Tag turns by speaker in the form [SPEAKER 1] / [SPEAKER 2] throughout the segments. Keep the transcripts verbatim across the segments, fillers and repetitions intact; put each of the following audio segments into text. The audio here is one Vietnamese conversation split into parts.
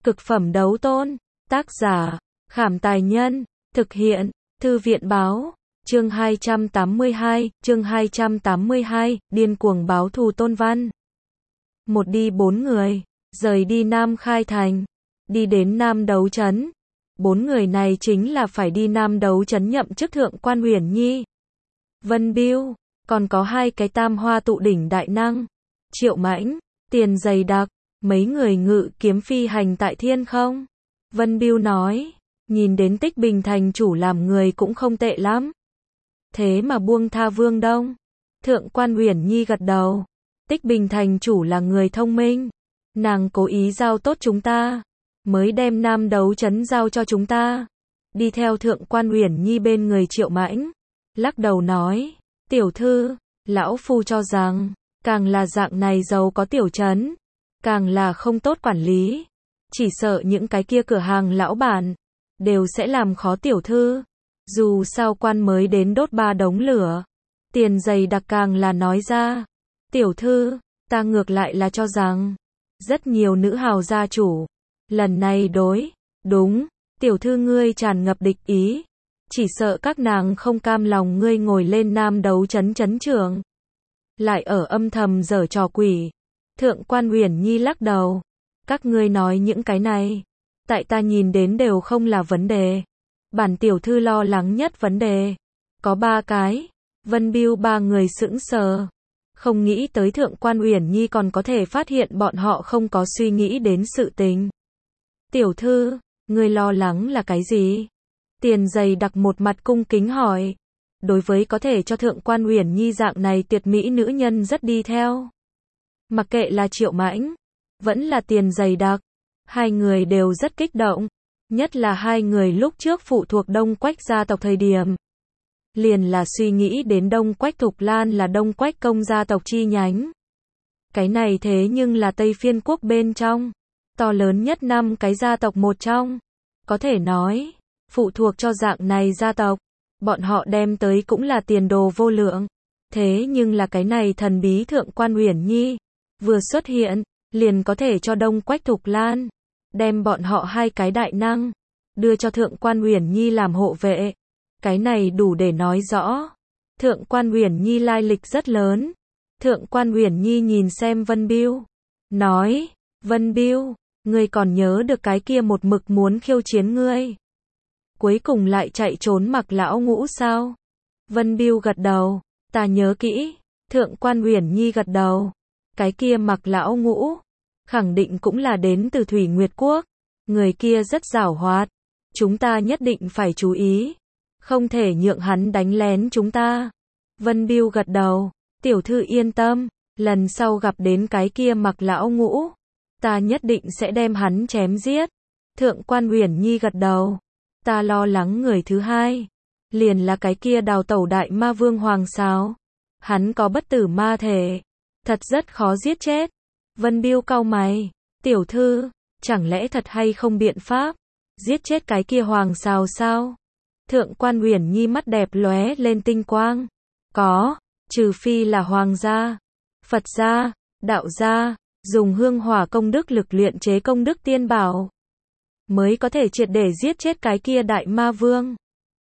[SPEAKER 1] Cực phẩm đấu tôn. Tác giả, Khảm Tài Nhân. Thực hiện, Thư viện Báo. Chương hai trăm tám mươi hai, chương hai trăm tám mươi hai, điên cuồng báo thù Tôn Văn. Một đi bốn người, rời đi Nam Khai Thành, đi đến Nam Đấu Trấn. Bốn người này chính là phải đi Nam Đấu Trấn nhậm chức Thượng Quan Uyển Nhi, Vân Bưu, còn có hai cái tam hoa tụ đỉnh đại năng, Triệu Mãnh, Tiền Dày Đặc, mấy người ngự kiếm phi hành tại thiên không. Vân Bưu nói, nhìn đến Tích Bình thành chủ làm người cũng không tệ lắm. Thế mà buông tha Vương Đông. Thượng Quan Uyển Nhi gật đầu. Tích Bình thành chủ là người thông minh. Nàng cố ý giao tốt chúng ta, mới đem Nam Đấu Trấn giao cho chúng ta. Đi theo Thượng Quan Uyển Nhi bên người Triệu Mãnh, lắc đầu nói, tiểu thư, lão phu cho rằng, càng là dạng này giàu có tiểu trấn, càng là không tốt quản lý. Chỉ sợ những cái kia cửa hàng lão bản, đều sẽ làm khó tiểu thư. Dù sao quan mới đến đốt ba đống lửa. Tiền Dày Đặc càng là nói ra, tiểu thư, ta ngược lại là cho rằng, rất nhiều nữ hào gia chủ, lần này đối, đúng, tiểu thư ngươi tràn ngập địch ý. Chỉ sợ các nàng không cam lòng ngươi ngồi lên Nam Đấu Trấn trấn trưởng, lại ở âm thầm giở trò quỷ. Thượng Quan Uyển Nhi lắc đầu, các ngươi nói những cái này, tại ta nhìn đến đều không là vấn đề. Bản tiểu thư lo lắng nhất vấn đề, có ba cái. Vân Bưu ba người sững sờ, không nghĩ tới Thượng Quan Uyển Nhi còn có thể phát hiện bọn họ không có suy nghĩ đến sự tình. Tiểu thư, ngươi lo lắng là cái gì? Tiền Dày Đặc một mặt cung kính hỏi. Đối với có thể cho Thượng Quan Uyển Nhi dạng này tuyệt mỹ nữ nhân rất đi theo. Mặc kệ là Triệu Mãnh, vẫn là Tiền Dày Đặc, hai người đều rất kích động. Nhất là hai người lúc trước phụ thuộc Đông Quách gia tộc thời điểm, liền là suy nghĩ đến Đông Quách Thục Lan là Đông Quách công gia tộc chi nhánh. Cái này thế nhưng là Tây Phiên quốc bên trong, to lớn nhất năm cái gia tộc một trong. Có thể nói, phụ thuộc cho dạng này gia tộc, bọn họ đem tới cũng là tiền đồ vô lượng. Thế nhưng là cái này thần bí Thượng Quan Uyển Nhi, vừa xuất hiện, liền có thể cho Đông Quách Thục Lan, đem bọn họ hai cái đại năng, đưa cho Thượng Quan Uyển Nhi làm hộ vệ. Cái này đủ để nói rõ, Thượng Quan Uyển Nhi lai lịch rất lớn. Thượng Quan Uyển Nhi nhìn xem Vân Bưu, nói, Vân Bưu, ngươi còn nhớ được cái kia một mực muốn khiêu chiến ngươi, cuối cùng lại chạy trốn Mặc lão ngũ sao? Vân Bưu gật đầu, ta nhớ kỹ. Thượng Quan Uyển Nhi gật đầu, cái kia Mặc lão ngũ, khẳng định cũng là đến từ Thủy Nguyệt Quốc. Người kia rất giảo hoạt, chúng ta nhất định phải chú ý, không thể nhượng hắn đánh lén chúng ta. Vân Bưu gật đầu, tiểu thư yên tâm, lần sau gặp đến cái kia Mặc lão ngũ, ta nhất định sẽ đem hắn chém giết. Thượng Quan Uyển Nhi gật đầu, ta lo lắng người thứ hai, liền là cái kia đào tẩu đại ma vương Hoàng Sáo. Hắn có bất tử ma thể, thật rất khó giết chết. Vân Bưu cau mày, tiểu thư, chẳng lẽ thật hay không biện pháp giết chết cái kia Hoàng Sáo sao? Thượng Quan Uyển Nhi mắt đẹp lóe lên tinh quang, có, trừ phi là Hoàng gia, Phật gia, Đạo gia, dùng hương hỏa công đức lực luyện chế công đức tiên bảo, mới có thể triệt để giết chết cái kia đại ma vương.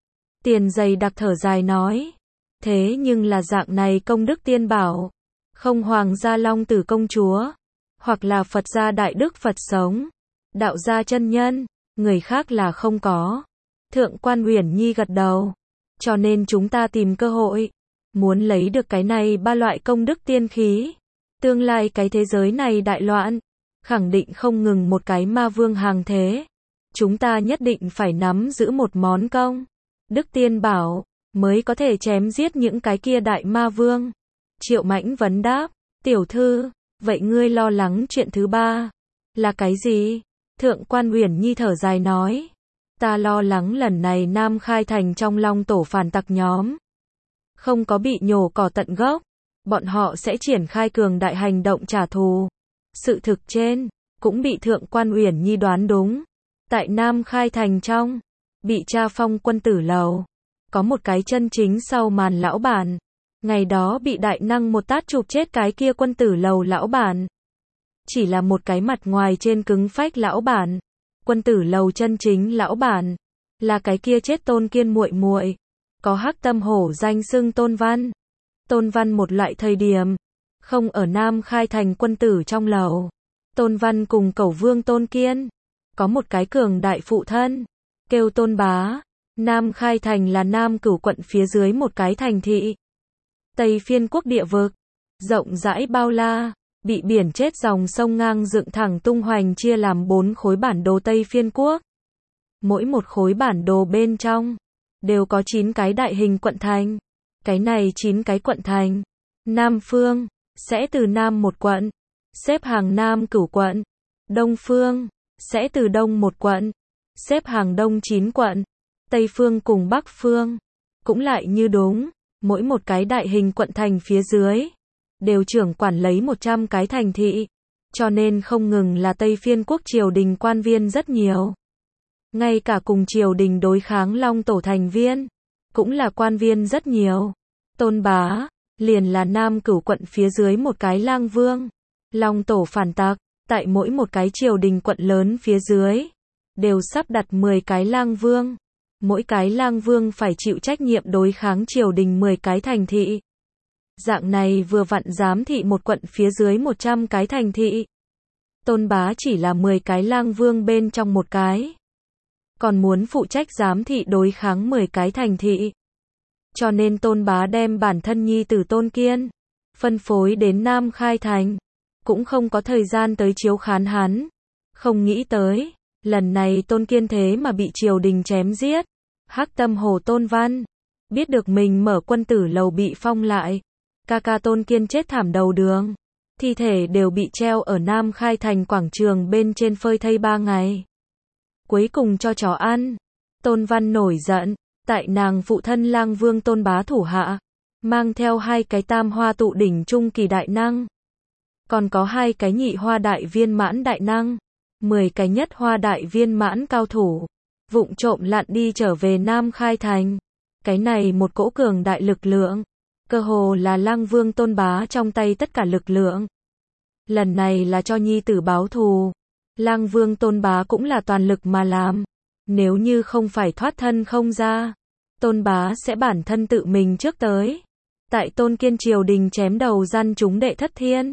[SPEAKER 1] Tiền Dày Đặc thở dài nói, thế nhưng là dạng này công đức tiên bảo, không Hoàng gia Long Tử công chúa, hoặc là Phật gia Đại Đức Phật sống, Đạo gia chân nhân, người khác là không có. Thượng Quan Uyển Nhi gật đầu, cho nên chúng ta tìm cơ hội, muốn lấy được cái này ba loại công đức tiên khí. Tương lai cái thế giới này đại loạn, khẳng định không ngừng một cái ma vương hàng thế. Chúng ta nhất định phải nắm giữ một món công đức tiên bảo, mới có thể chém giết những cái kia đại ma vương. Triệu Mãnh vấn đáp, tiểu thư, vậy ngươi lo lắng chuyện thứ ba là cái gì? Thượng Quan Uyển Nhi thở dài nói, ta lo lắng lần này Nam Khai Thành trong Long tổ phản tặc nhóm, không có bị nhổ cỏ tận gốc, bọn họ sẽ triển khai cường đại hành động trả thù. Sự thực trên, cũng bị Thượng Quan Uyển Nhi đoán đúng. Tại Nam Khai Thành trong, bị tra phong quân tử lầu, có một cái chân chính sau màn lão bản. Ngày đó bị đại năng một tát chụp chết cái kia quân tử lầu lão bản. Chỉ là một cái mặt ngoài trên cứng phách lão bản, Quân Tử Lầu chân chính lão bản, là cái kia chết Tôn Kiên muội muội, có hắc tâm hổ danh xưng Tôn Văn. Tôn Văn một loại thời điểm, không ở Nam Khai Thành Quân Tử trong lầu. Tôn Văn cùng Cẩu Vương Tôn Kiên, có một cái cường đại phụ thân, kêu Tôn Bá. Nam Khai Thành là Nam Cửu quận phía dưới một cái thành thị. Tây Phiên quốc địa vực, rộng rãi bao la, bị biển chết dòng sông ngang dựng thẳng tung hoành chia làm bốn khối bản đồ Tây Phiên quốc. Mỗi một khối bản đồ bên trong, đều có chín cái đại hình quận thành. Cái này chín cái quận thành, Nam Phương, sẽ từ Nam một quận, xếp hàng Nam Cửu quận. Đông Phương, sẽ từ Đông một quận, xếp hàng Đông chín quận. Tây Phương cùng Bắc Phương, cũng lại như đúng, mỗi một cái đại hình quận thành phía dưới, đều trưởng quản lấy một trăm cái thành thị, cho nên không ngừng là Tây Phiên quốc triều đình quan viên rất nhiều. Ngay cả cùng triều đình đối kháng Long Tổ thành viên, cũng là quan viên rất nhiều. Tôn Bá, liền là Nam Cửu quận phía dưới một cái lang vương. Long Tổ phản tặc, tại mỗi một cái triều đình quận lớn phía dưới, đều sắp đặt mười cái lang vương. Mỗi cái lang vương phải chịu trách nhiệm đối kháng triều đình mười cái thành thị. Dạng này vừa vặn giám thị một quận phía dưới một trăm cái thành thị. Tôn Bá chỉ là mười cái lang vương bên trong một cái. Còn muốn phụ trách giám thị đối kháng mười cái thành thị. Cho nên Tôn Bá đem bản thân nhi tử Tôn Kiên, phân phối đến Nam Khai Thành. Cũng không có thời gian tới chiếu khán hắn. Không nghĩ tới, lần này Tôn Kiên thế mà bị triều đình chém giết. Hắc tâm hồ Tôn Văn, biết được mình mở Quân Tử Lầu bị phong lại. Ca ca Tôn Kiên chết thảm đầu đường. Thi thể đều bị treo ở Nam Khai Thành quảng trường bên trên phơi thây ba ngày. Cuối cùng cho chó ăn. Tôn Văn nổi giận, tại nàng phụ thân lang vương Tôn Bá thủ hạ, mang theo hai cái tam hoa tụ đỉnh trung kỳ đại năng. Còn có hai cái nhị hoa đại viên mãn đại năng, mười cái nhất hoa đại viên mãn cao thủ, vụng trộm lặn đi trở về Nam Khai Thành. Cái này một cỗ cường đại lực lượng, cơ hồ là lang vương Tôn Bá trong tay tất cả lực lượng. Lần này là cho nhi tử báo thù. Lang vương Tôn Bá cũng là toàn lực mà làm. Nếu như không phải thoát thân không ra, Tôn Bá sẽ bản thân tự mình trước tới. Tại Tôn Kiên triều đình chém đầu gian chúng đệ thất thiên.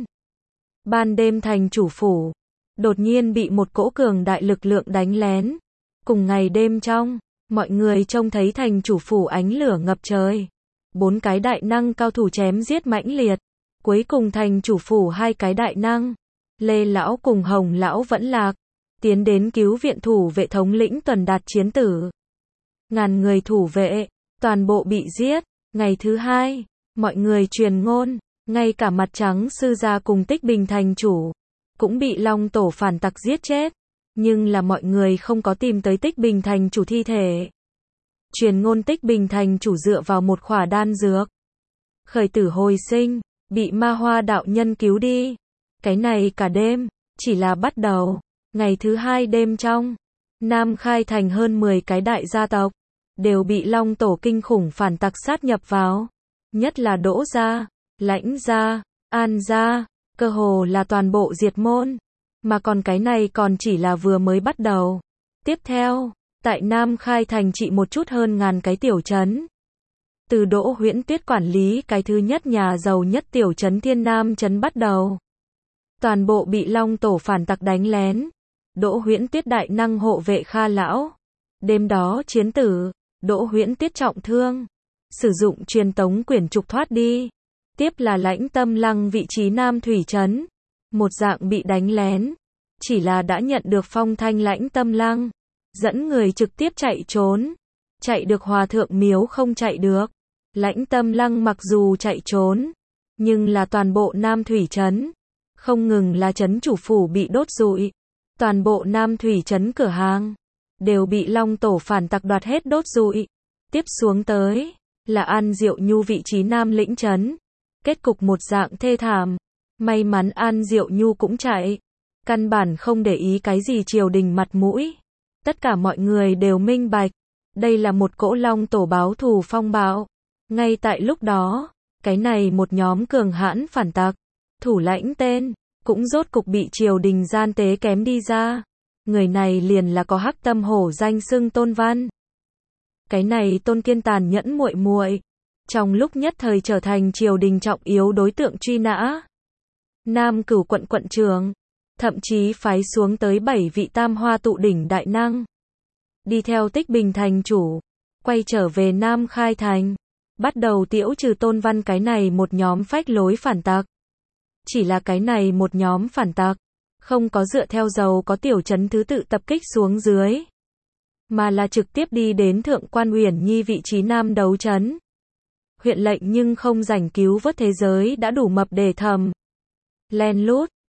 [SPEAKER 1] Ban đêm thành chủ phủ, đột nhiên bị một cỗ cường đại lực lượng đánh lén. Cùng ngày đêm trong, mọi người trông thấy thành chủ phủ ánh lửa ngập trời. Bốn cái đại năng cao thủ chém giết mãnh liệt. Cuối cùng thành chủ phủ hai cái đại năng, Lê Lão cùng Hồng Lão vẫn lạc. Tiến đến cứu viện thủ vệ thống lĩnh Tuần Đạt chiến tử. Ngàn người thủ vệ, toàn bộ bị giết. Ngày thứ hai, mọi người truyền ngôn, ngay cả Mặt Trắng sư gia cùng Tích Bình thành chủ, cũng bị Long Tổ phản tặc giết chết. Nhưng là mọi người không có tìm tới Tích Bình thành chủ thi thể. Truyền ngôn Tích Bình thành chủ dựa vào một khỏa đan dược, khởi tử hồi sinh, bị ma hoa đạo nhân cứu đi. Cái này cả đêm, chỉ là bắt đầu. Ngày thứ hai đêm trong, Nam Khai Thành hơn mười cái đại gia tộc, đều bị Long Tổ kinh khủng phản tặc sát nhập vào. Nhất là Đỗ gia, Lãnh gia, An gia, cơ hồ là toàn bộ diệt môn. Mà còn cái này còn chỉ là vừa mới bắt đầu. Tiếp theo, tại Nam Khai Thành trị một chút hơn ngàn cái tiểu trấn. Từ Đỗ Huyễn Tuyết quản lý cái thứ nhất nhà giàu nhất tiểu trấn Thiên Nam trấn bắt đầu. Toàn bộ bị Long Tổ phản tặc đánh lén. Đỗ Huyễn Tuyết đại năng hộ vệ Kha lão. Đêm đó chiến tử, Đỗ Huyễn Tuyết trọng thương. Sử dụng truyền tống quyển trục thoát đi. Tiếp là Lãnh Tâm Lăng vị trí Nam Thủy trấn. Một dạng bị đánh lén. Chỉ là đã nhận được phong thanh Lãnh Tâm Lăng. Dẫn người trực tiếp chạy trốn. Chạy được Hòa Thượng Miếu không chạy được. Lãnh Tâm Lăng mặc dù chạy trốn, nhưng là toàn bộ Nam Thủy trấn. Không ngừng là trấn chủ phủ bị đốt rụi. Toàn bộ Nam Thủy trấn cửa hàng đều bị Long Tổ phản tặc đoạt hết đốt rụi. Tiếp xuống tới là An Diệu Nhu vị trí Nam Lĩnh trấn. Kết cục một dạng thê thảm. May mắn An Diệu Nhu cũng chạy. Căn bản không để ý cái gì triều đình mặt mũi. Tất cả mọi người đều minh bạch. Đây là một cỗ Long Tổ báo thù phong bạo. Ngay tại lúc đó, cái này một nhóm cường hãn phản tặc, thủ lãnh tên, cũng rốt cục bị triều đình gian tế kém đi ra. Người này liền là có hắc tâm hổ danh xưng Tôn Văn. Cái này Tôn Kiên tàn nhẫn muội muội, trong lúc nhất thời trở thành triều đình trọng yếu đối tượng truy nã. Nam Cửu quận quận trưởng, thậm chí phái xuống tới bảy vị tam hoa tụ đỉnh đại năng. Đi theo Tích Bình thành chủ, quay trở về Nam Khai thành, bắt đầu tiễu trừ Tôn Văn cái này một nhóm phách lối phản tặc. Chỉ là cái này một nhóm phản tặc, không có dựa theo dầu có tiểu trấn thứ tự tập kích xuống dưới, mà là trực tiếp đi đến Thượng Quan Uyển Nhi vị trí Nam Đấu trấn. Huyện lệnh nhưng không rảnh cứu vớt thế giới đã đủ mập để thầm. Len lút,